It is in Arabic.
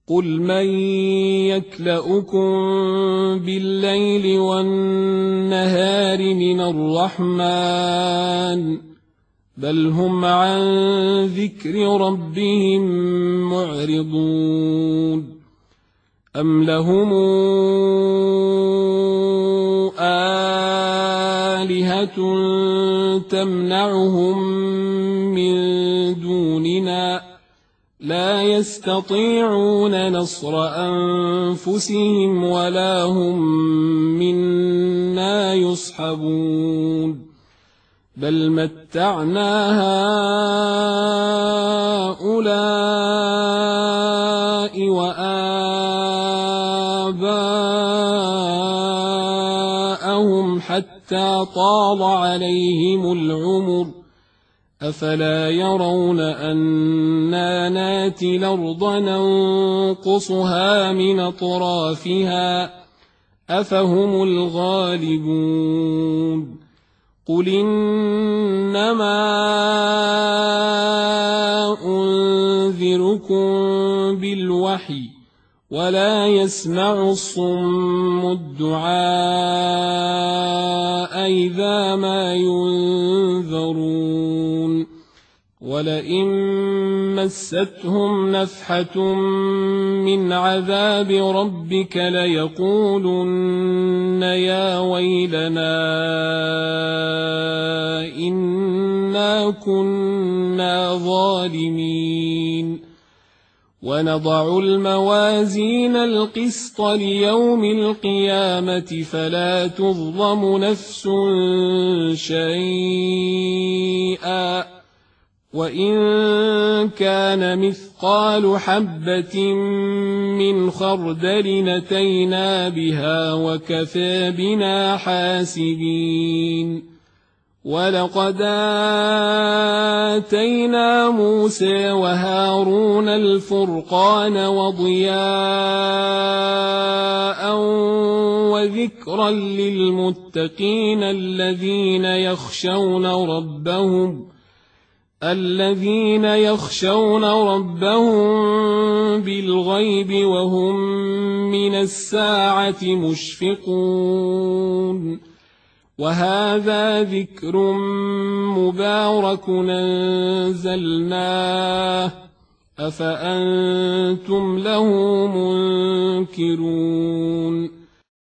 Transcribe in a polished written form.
قل من يكلؤكم بالليل والنهار من الرحمن بل هم عن ذكر ربهم معرضون أم لهم آلهة تمنعهم من دوننا لا يستطيعون نصر أنفسهم ولا هم منا يصحبون بل متعنا هؤلاء وآباءهم حتى طال عليهم العمر أفلا يرون أنا ناتي الأرض ننقصها من أطرافها أفهم الغالبون قل إنما أنذركم بالوحي ولا يسمع الصم الدعاء إذا ما ينذرون ولئن مستهم نفحة من عذاب ربك ليقولن يا ويلنا إنا كنا ظالمين ونضع الموازين القسط ليوم القيامة فلا تظلم نفس شيئا وإن كان مثقال حبة من خردل أتينا بها وكفى بنا حاسبين ولقد آتينا موسى وهارون الفرقان وضياء وذكرا للمتقين الذين يخشون ربهم بالغيب وهم من الساعة مشفقون وهذا ذكر مبارك أنزلناه أفأنتم له منكرون